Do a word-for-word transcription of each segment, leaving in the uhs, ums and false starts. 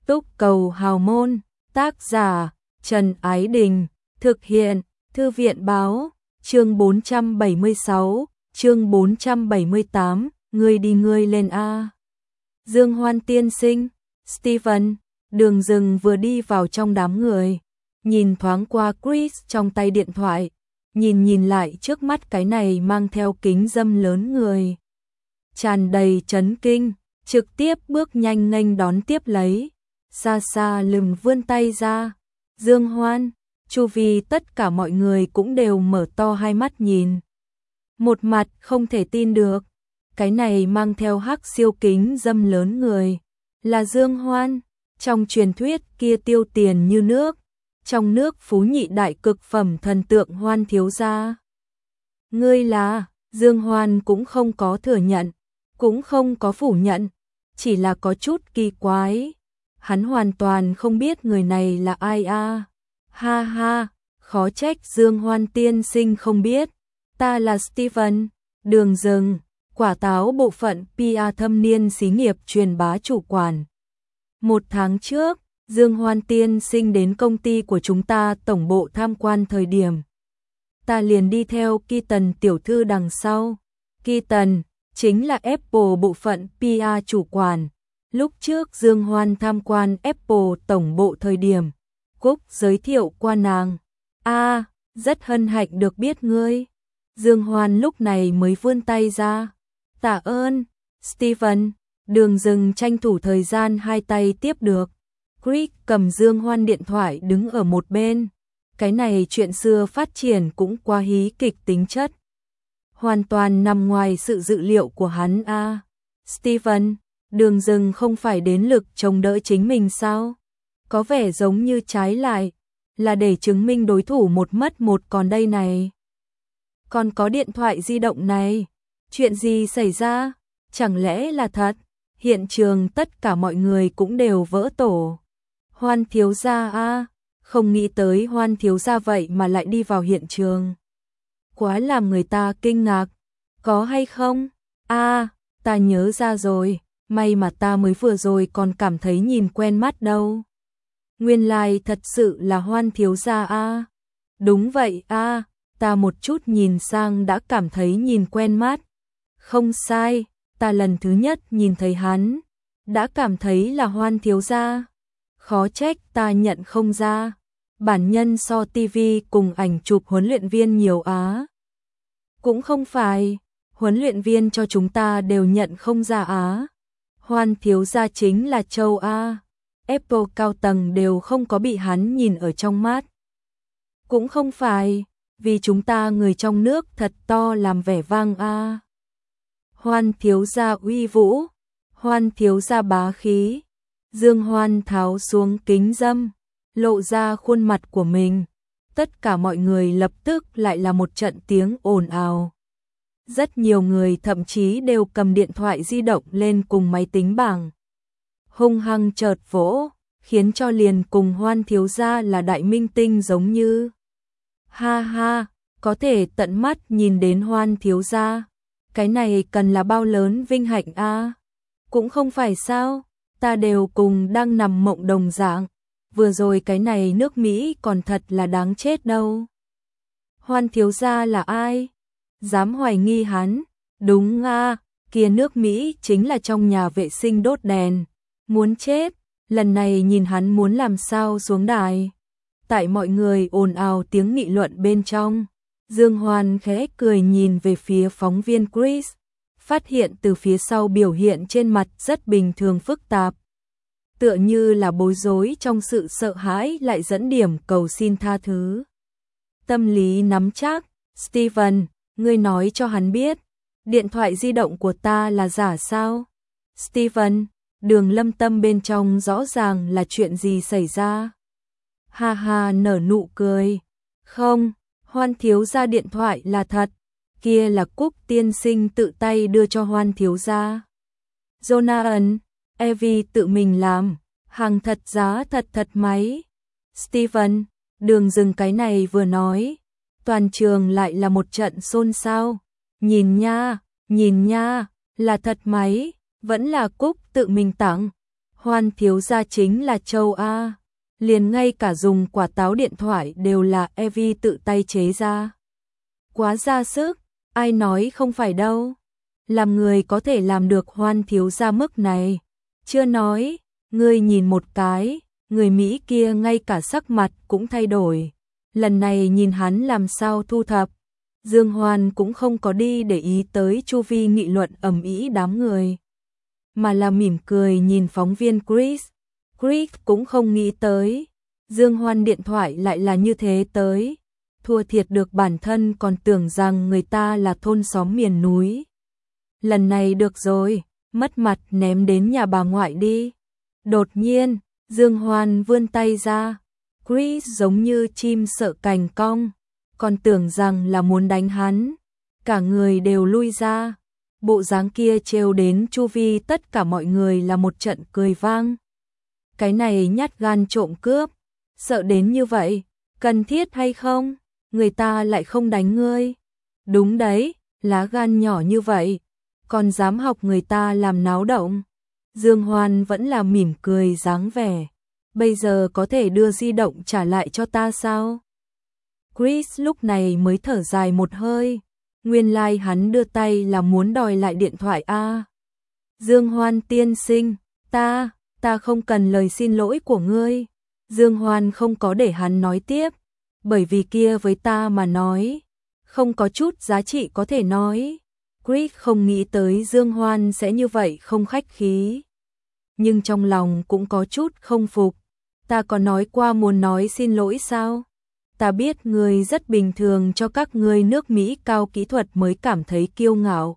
Túc Cầu Hào Môn, tác giả Trần Ái Đình, thực hiện Thư viện Báo, chương bốn trăm bảy mươi sáu, chương bốn trăm bảy mươi tám, ngươi đi ngươi lên a. Dương Hoan tiên sinh, Steven, Đường Dừng vừa đi vào trong đám người, nhìn thoáng qua Chris trong tay điện thoại, nhìn nhìn lại trước mắt cái này mang theo kính dâm lớn người. Tràn đầy chấn kinh, trực tiếp bước nhanh nghênh đón tiếp lấy, xa xa lừng vươn tay ra. Dương Hoan, chu vi tất cả mọi người cũng đều mở to hai mắt nhìn. Một mặt không thể tin được, cái này mang theo hắc siêu kính dâm lớn người, là Dương Hoan, trong truyền thuyết kia tiêu tiền như nước, trong nước phú nhị đại cực phẩm thần tượng Hoan thiếu gia. Ngươi là, Dương Hoan cũng không có thừa nhận, cũng không có phủ nhận, chỉ là có chút kỳ quái. Hắn hoàn toàn không biết người này là ai a. À. Ha ha, khó trách Dương Hoan tiên sinh không biết. Ta là Steven, Đường Dừng, quả táo bộ phận pê e thâm niên xí nghiệp truyền bá chủ quản. Một tháng trước, Dương Hoan tiên sinh đến công ty của chúng ta tổng bộ tham quan thời điểm. Ta liền đi theo Keaton tiểu thư đằng sau. Keaton chính là Apple bộ phận pê e chủ quản. Lúc trước Dương Hoan tham quan Apple tổng bộ thời điểm, Cúc giới thiệu qua nàng. A, à, rất hân hạnh được biết ngươi. Dương Hoan lúc này mới vươn tay ra. Tạ ơn, Steven. Đường Dừng tranh thủ thời gian hai tay tiếp được. Chris cầm Dương Hoan điện thoại đứng ở một bên. Cái này chuyện xưa phát triển cũng qua hí kịch tính chất. Hoàn toàn nằm ngoài sự dự liệu của hắn a. À. Steven, Đường Dừng không phải đến lực chống đỡ chính mình sao? Có vẻ giống như trái lại, là để chứng minh đối thủ một mất một còn đây này. Còn có điện thoại di động này, chuyện gì xảy ra? Chẳng lẽ là thật? Hiện trường tất cả mọi người cũng đều vỡ tổ. Hoan thiếu gia a, không nghĩ tới Hoan thiếu gia vậy mà lại đi vào hiện trường. Quá làm người ta kinh ngạc, có hay không? A, à, ta nhớ ra rồi. May mà ta mới vừa rồi còn cảm thấy nhìn quen mắt đâu. Nguyên lai thật sự là Hoan thiếu gia a. À. Đúng vậy a, à, ta một chút nhìn sang đã cảm thấy nhìn quen mắt. Không sai, ta lần thứ nhất nhìn thấy hắn, đã cảm thấy là Hoan thiếu gia. Khó trách ta nhận không ra. Bản nhân so tivi cùng ảnh chụp huấn luyện viên nhiều á. Cũng không phải, huấn luyện viên cho chúng ta đều nhận không ra á. Hoan thiếu gia chính là châu A. Apple cao tầng đều không có bị hắn nhìn ở trong mắt. Cũng không phải, vì chúng ta người trong nước thật to làm vẻ vang A. Hoan thiếu gia uy vũ, Hoan thiếu gia bá khí. Dương Hoan tháo xuống kính dâm, lộ ra khuôn mặt của mình. Tất cả mọi người lập tức lại là một trận tiếng ồn ào. Rất nhiều người thậm chí đều cầm điện thoại di động lên cùng máy tính bảng. Hung hăng chợt vỗ, khiến cho liền cùng Hoan thiếu gia là đại minh tinh giống như. Ha ha, có thể tận mắt nhìn đến Hoan thiếu gia. Cái này cần là bao lớn vinh hạnh a. À? Cũng không phải sao, ta đều cùng đang nằm mộng đồng dạng. Vừa rồi cái này nước Mỹ còn thật là đáng chết đâu. Hoan thiếu gia là ai? Dám hoài nghi hắn, đúng a, kia nước Mỹ chính là trong nhà vệ sinh đốt đèn, muốn chết, lần này nhìn hắn muốn làm sao xuống đài. Tại mọi người ồn ào tiếng nghị luận bên trong, Dương Hoan khẽ cười nhìn về phía phóng viên Chris, phát hiện từ phía sau biểu hiện trên mặt rất bình thường phức tạp. Tựa như là bối rối trong sự sợ hãi lại dẫn điểm cầu xin tha thứ. Tâm lý nắm chắc, Steven, ngươi nói cho hắn biết, điện thoại di động của ta là giả sao? Steven, Đường Lâm Tâm bên trong rõ ràng là chuyện gì xảy ra? Ha ha nở nụ cười. Không, Hoan thiếu gia điện thoại là thật, kia là Cúc tiên sinh tự tay đưa cho Hoan thiếu gia. Jonathan, Evie tự mình làm, hàng thật giá thật thật máy. Steven, Đường Dừng cái này vừa nói. Toàn trường lại là một trận xôn xao. Nhìn nha, nhìn nha, là thật máy, vẫn là Cúc tự mình tặng. Hoan thiếu gia chính là Châu A. Liền ngay cả dùng quả táo điện thoại đều là Evie tự tay chế ra. Quá ra sức, ai nói không phải đâu. Làm người có thể làm được Hoan thiếu gia mức này. Chưa nói, ngươi nhìn một cái, người Mỹ kia ngay cả sắc mặt cũng thay đổi. Lần này nhìn hắn làm sao thu thập. Dương Hoan cũng không có đi để ý tới chu vi nghị luận ầm ĩ đám người, mà là mỉm cười nhìn phóng viên Chris. Chris cũng không nghĩ tới, Dương Hoan điện thoại lại là như thế tới. Thua thiệt được bản thân còn tưởng rằng người ta là thôn xóm miền núi. Lần này được rồi, mất mặt ném đến nhà bà ngoại đi. Đột nhiên, Dương Hoan vươn tay ra. Chris giống như chim sợ cành cong, còn tưởng rằng là muốn đánh hắn. Cả người đều lui ra. Bộ dáng kia trêu đến chu vi tất cả mọi người là một trận cười vang. Cái này nhát gan trộm cướp, sợ đến như vậy, cần thiết hay không? Người ta lại không đánh ngươi. Đúng đấy, lá gan nhỏ như vậy, còn dám học người ta làm náo động. Dương Hoan vẫn là mỉm cười dáng vẻ. Bây giờ có thể đưa di động trả lại cho ta sao? Chris lúc này mới thở dài một hơi. Nguyên lai like hắn đưa tay là muốn đòi lại điện thoại a. Dương Hoan tiên sinh, ta, ta không cần lời xin lỗi của ngươi. Dương Hoan không có để hắn nói tiếp, bởi vì kia với ta mà nói, không có chút giá trị có thể nói. Chris không nghĩ tới Dương Hoan sẽ như vậy không khách khí, nhưng trong lòng cũng có chút không phục. Ta có nói qua muốn nói xin lỗi sao? Ta biết ngươi rất bình thường, cho các ngươi nước Mỹ cao kỹ thuật mới cảm thấy kiêu ngạo.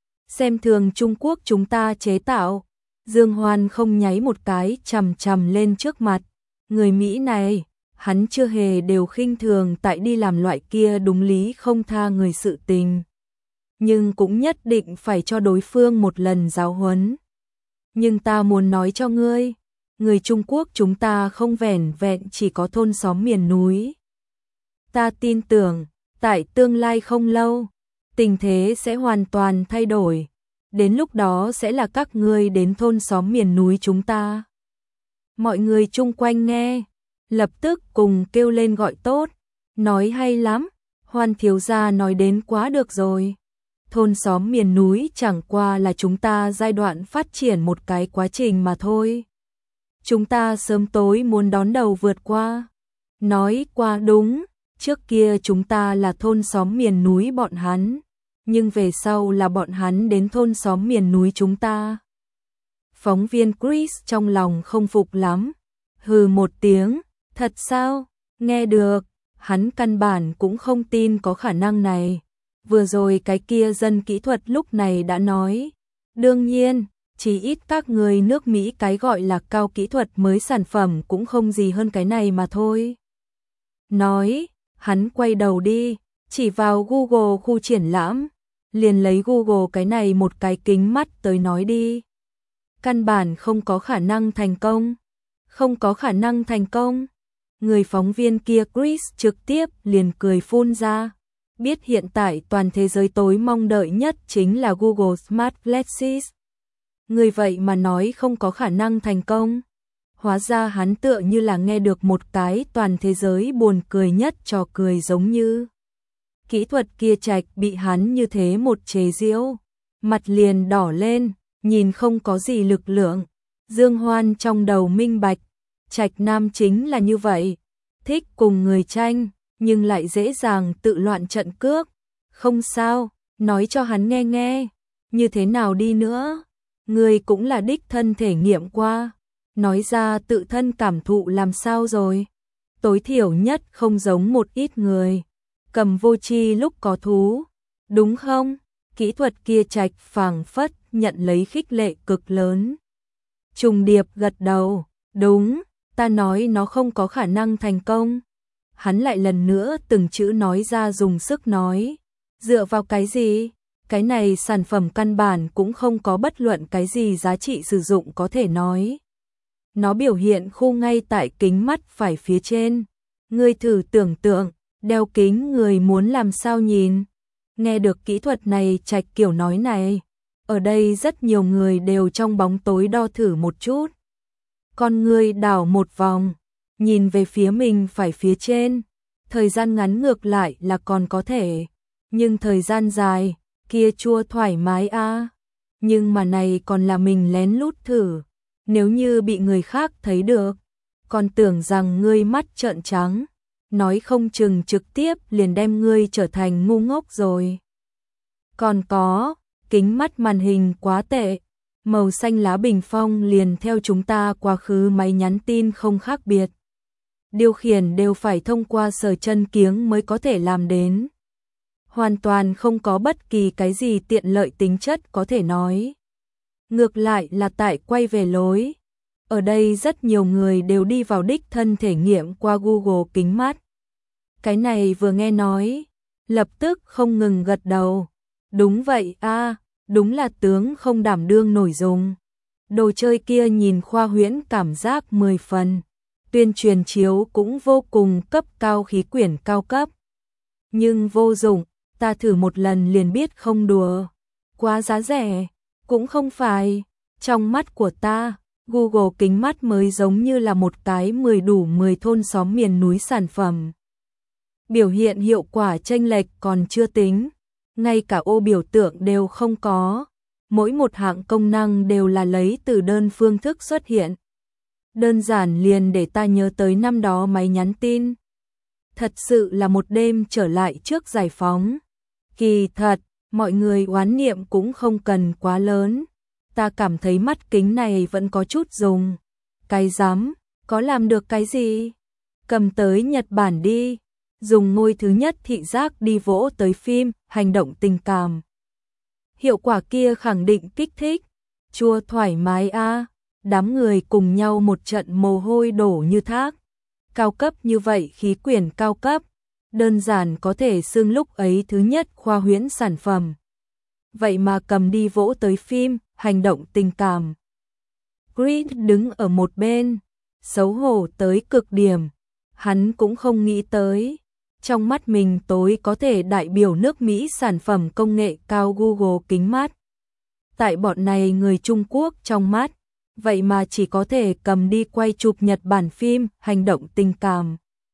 Xem thường Trung Quốc chúng ta chế tạo. Dương Hoan không nháy một cái chằm chằm lên trước mặt. Người Mỹ này, hắn chưa hề đều khinh thường tại đi làm loại kia đúng lý không tha người sự tình. Nhưng cũng nhất định phải cho đối phương một lần giáo huấn. Nhưng ta muốn nói cho ngươi, người Trung Quốc chúng ta không vẻn vẹn chỉ có thôn xóm miền núi. Ta tin tưởng, tại tương lai không lâu, tình thế sẽ hoàn toàn thay đổi. Đến lúc đó sẽ là các ngươi đến thôn xóm miền núi chúng ta. Mọi người chung quanh nghe, lập tức cùng kêu lên gọi tốt. Nói hay lắm, Hoan thiếu gia nói đến quá được rồi. Thôn xóm miền núi chẳng qua là chúng ta giai đoạn phát triển một cái quá trình mà thôi. Chúng ta sớm tối muốn đón đầu vượt qua. Nói qua đúng, trước kia chúng ta là thôn xóm miền núi bọn hắn, nhưng về sau là bọn hắn đến thôn xóm miền núi chúng ta. Phóng viên Chris trong lòng không phục lắm, hừ một tiếng, thật sao? Nghe được, hắn căn bản cũng không tin có khả năng này. Vừa rồi cái kia dân kỹ thuật lúc này đã nói, đương nhiên, chỉ ít các người nước Mỹ cái gọi là cao kỹ thuật mới sản phẩm cũng không gì hơn cái này mà thôi. Nói, hắn quay đầu đi, chỉ vào Google khu triển lãm, liền lấy Google cái này một cái kính mắt tới nói đi. Căn bản không có khả năng thành công, không có khả năng thành công. Người phóng viên kia Chris trực tiếp liền cười phun ra. Biết hiện tại toàn thế giới tối mong đợi nhất chính là Google Smart Glasses. Người vậy mà nói không có khả năng thành công. Hóa ra hắn tựa như là nghe được một cái toàn thế giới buồn cười nhất trò cười giống như. Kỹ thuật kia Trạch bị hắn như thế một chế giễu, mặt liền đỏ lên, nhìn không có gì lực lượng. Dương Hoan trong đầu minh bạch, Trạch nam chính là như vậy, thích cùng người tranh, nhưng lại dễ dàng tự loạn trận cước. Không sao, nói cho hắn nghe nghe, như thế nào đi nữa, người cũng là đích thân thể nghiệm qua, nói ra tự thân cảm thụ làm sao rồi. Tối thiểu nhất không giống một ít người cầm vô tri lúc có thú, đúng không? Kỹ thuật kia Trạch phảng phất nhận lấy khích lệ cực lớn. Trùng điệp gật đầu, đúng, ta nói nó không có khả năng thành công. Hắn lại lần nữa từng chữ nói ra dùng sức nói. Dựa vào cái gì? Cái này sản phẩm căn bản cũng không có bất luận cái gì giá trị sử dụng có thể nói. Nó biểu hiện khu ngay tại kính mắt phải phía trên. Ngươi thử tưởng tượng, đeo kính người muốn làm sao nhìn. Nghe được kỹ thuật này Trạch kiểu nói này, ở đây rất nhiều người đều trong bóng tối đo thử một chút. con người đảo một vòng, nhìn về phía mình phải phía trên. Thời gian ngắn ngược lại là còn có thể, nhưng thời gian dài, kia chua thoải mái a. Nhưng mà này còn là mình lén lút thử, nếu như bị người khác thấy được, còn tưởng rằng ngươi mắt trợn trắng, nói không chừng trực tiếp liền đem ngươi trở thành ngu ngốc rồi. Còn có, kính mắt màn hình quá tệ, màu xanh lá bình phong liền theo chúng ta quá khứ máy nhắn tin không khác biệt. Điều khiển đều phải thông qua sờ chân kiếng mới có thể làm đến. Hoàn toàn không có bất kỳ cái gì tiện lợi tính chất có thể nói. Ngược lại là tại quay về lối. Ở đây rất nhiều người đều đi vào đích thân thể nghiệm qua Google kính mắt. Cái này vừa nghe nói, lập tức không ngừng gật đầu. Đúng vậy a, đúng là tướng không đảm đương nổi dùng. Đồ chơi kia nhìn khoa huyễn cảm giác mười phần. Tuyên truyền chiếu cũng vô cùng cấp cao, khí quyển cao cấp. Nhưng vô dụng, ta thử một lần liền biết không đùa. Quá giá rẻ, cũng không phải. Trong mắt của ta, Google kính mắt mới giống như là một cái mười đủ mười thôn xóm miền núi sản phẩm. Biểu hiện hiệu quả chênh lệch còn chưa tính, ngay cả ô biểu tượng đều không có. Mỗi một hạng công năng đều là lấy từ đơn phương thức xuất hiện. Đơn giản liền để ta nhớ tới năm đó máy nhắn tin. Thật sự là một đêm trở lại trước giải phóng. Kỳ thật, mọi người oán niệm cũng không cần quá lớn. Ta cảm thấy mắt kính này vẫn có chút dùng. Cái dám, có làm được cái gì? Cầm tới Nhật Bản đi. Dùng ngôi thứ nhất thị giác đi vỗ tới phim, hành động tình cảm. Hiệu quả kia khẳng định kích thích. Chua thoải mái a. Đám người cùng nhau một trận mồ hôi đổ như thác. Cao cấp như vậy, khí quyển cao cấp, đơn giản có thể xưng lúc ấy thứ nhất khoa huyễn sản phẩm. Vậy mà cầm đi vỗ tới phim, hành động tình cảm. Chris đứng ở một bên, xấu hổ tới cực điểm. Hắn cũng không nghĩ tới, trong mắt mình tối có thể đại biểu nước Mỹ sản phẩm công nghệ cao Google kính mắt. Tại bọn này người Trung Quốc trong mắt, vậy mà chỉ có thể cầm đi quay chụp Nhật Bản phim, hành động tình cảm.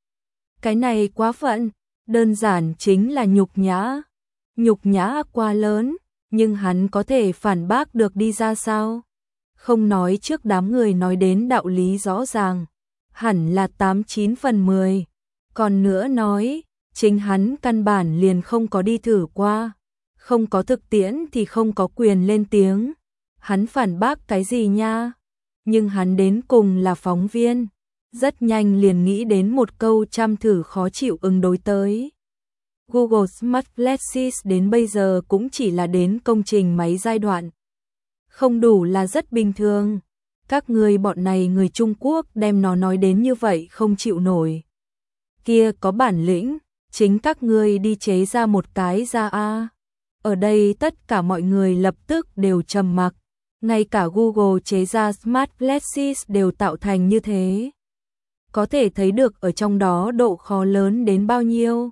Cái này quá phận, đơn giản chính là nhục nhã. Nhục nhã quá lớn, nhưng hắn có thể phản bác được đi ra sao? Không nói trước đám người nói đến đạo lý rõ ràng, hẳn là tám chín phần mười. Còn nữa nói, chính hắn căn bản liền không có đi thử qua. Không có thực tiễn thì không có quyền lên tiếng. Hắn phản bác cái gì nha? Nhưng hắn đến cùng là phóng viên, rất nhanh liền nghĩ đến một câu chăm thử khó chịu ứng đối tới. Google Smart Glasses đến bây giờ cũng chỉ là đến công trình máy giai đoạn. Không đủ là rất bình thường. Các người bọn này người Trung Quốc đem nó nói đến như vậy không chịu nổi. Kia có bản lĩnh, chính các ngươi đi chế ra một cái ra a. Ở đây tất cả mọi người lập tức đều trầm mặc. Ngay cả Google chế ra Smart Glasses đều tạo thành như thế. Có thể thấy được ở trong đó độ khó lớn đến bao nhiêu.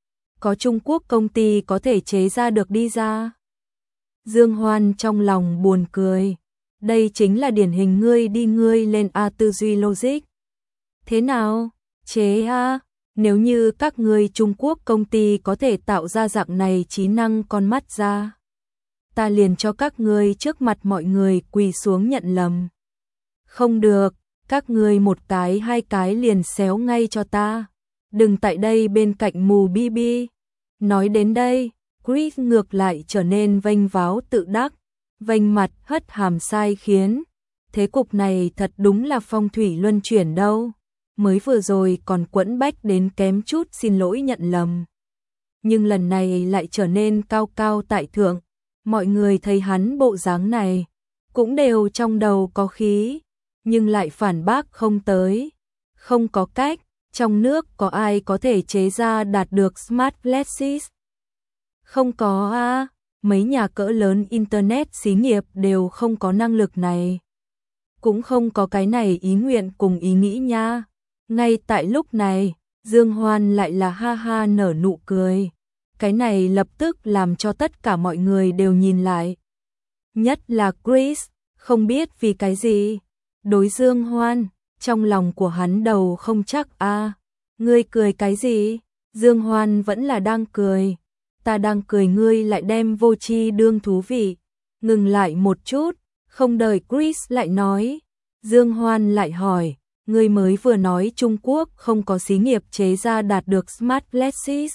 Có Trung Quốc công ty có thể chế ra được đi ra. Dương Hoan trong lòng buồn cười. Đây chính là điển hình ngươi đi ngươi lên a tư duy logic. Thế nào? Chế a? Nếu như các ngươi Trung Quốc công ty có thể tạo ra dạng này trí năng con mắt ra, ta liền cho các ngươi trước mặt mọi người quỳ xuống nhận lầm. Không được, các ngươi một cái hai cái liền xéo ngay cho ta. Đừng tại đây bên cạnh mù bi bi. Nói đến đây, Chris ngược lại trở nên vênh váo tự đắc, vênh mặt hất hàm sai khiến. Thế cục này thật đúng là phong thủy luân chuyển đâu. Mới vừa rồi còn quẫn bách đến kém chút xin lỗi nhận lầm. Nhưng lần này lại trở nên cao cao tại thượng. Mọi người thấy hắn bộ dáng này, cũng đều trong đầu có khí, nhưng lại phản bác không tới. Không có cách, trong nước có ai có thể chế ra đạt được Smart Glasses? Không có a, mấy nhà cỡ lớn Internet xí nghiệp đều không có năng lực này. Cũng không có cái này ý nguyện cùng ý nghĩ nha. Ngay tại lúc này, Dương Hoan lại là ha ha nở nụ cười. Cái này lập tức làm cho tất cả mọi người đều nhìn lại. Nhất là Chris, không biết vì cái gì, đối Dương Hoan, trong lòng của hắn đầu không chắc a. À, ngươi cười cái gì? Dương Hoan vẫn là đang cười. Ta đang cười ngươi lại đem vô tri đương thú vị. Ngừng lại một chút, không đợi Chris lại nói. Dương Hoan lại hỏi, ngươi mới vừa nói Trung Quốc không có xí nghiệp chế ra đạt được Smart Glasses.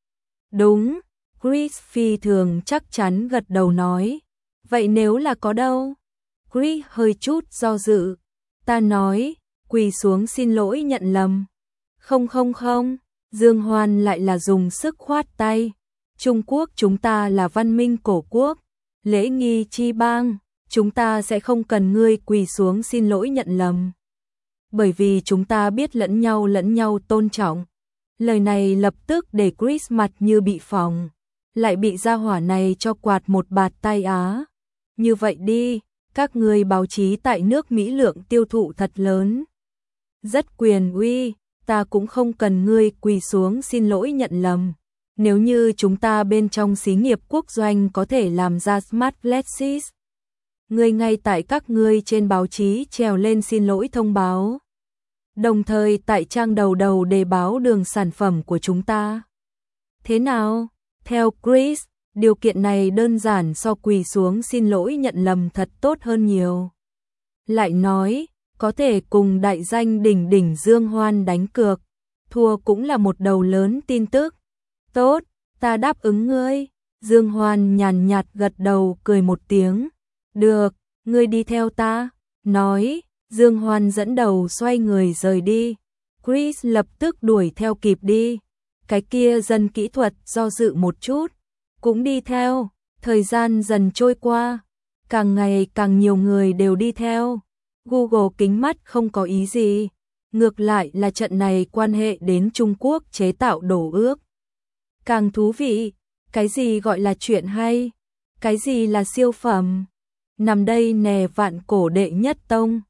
Đúng, Chris phi thường chắc chắn gật đầu nói. Vậy nếu là có đâu? Chris hơi chút do dự. Ta nói, quỳ xuống xin lỗi nhận lầm. Không không không, Dương Hoan lại là dùng sức khoát tay. Trung Quốc chúng ta là văn minh cổ quốc, lễ nghi chi bang, chúng ta sẽ không cần ngươi quỳ xuống xin lỗi nhận lầm. Bởi vì chúng ta biết lẫn nhau lẫn nhau tôn trọng. Lời này lập tức để Chris mặt như bị phỏng, lại bị gia hỏa này cho quạt một bạt tay á. Như vậy đi, các ngươi báo chí tại nước Mỹ lượng tiêu thụ thật lớn. Rất quyền uy, ta cũng không cần ngươi quỳ xuống xin lỗi nhận lầm. Nếu như chúng ta bên trong xí nghiệp quốc doanh có thể làm ra Smart Glasses, ngươi ngay tại các ngươi trên báo chí trèo lên xin lỗi thông báo. Đồng thời tại trang đầu đầu đề báo đường sản phẩm của chúng ta. Thế nào? Theo Chris, điều kiện này đơn giản so quỳ xuống xin lỗi nhận lầm thật tốt hơn nhiều. Lại nói, có thể cùng đại danh đỉnh đỉnh Dương Hoan đánh cược, thua cũng là một đầu lớn tin tức. Tốt, ta đáp ứng ngươi. Dương Hoan nhàn nhạt gật đầu cười một tiếng. Được, ngươi đi theo ta. Nói, Dương Hoan dẫn đầu xoay người rời đi. Chris lập tức đuổi theo kịp đi. Cái kia dân kỹ thuật do dự một chút, cũng đi theo. Thời gian dần trôi qua, càng ngày càng nhiều người đều đi theo. Google kính mắt không có ý gì. Ngược lại là trận này quan hệ đến Trung Quốc chế tạo đồ ước. Càng thú vị, cái gì gọi là chuyện hay, cái gì là siêu phẩm. Nằm đây nè vạn cổ đệ nhất tông.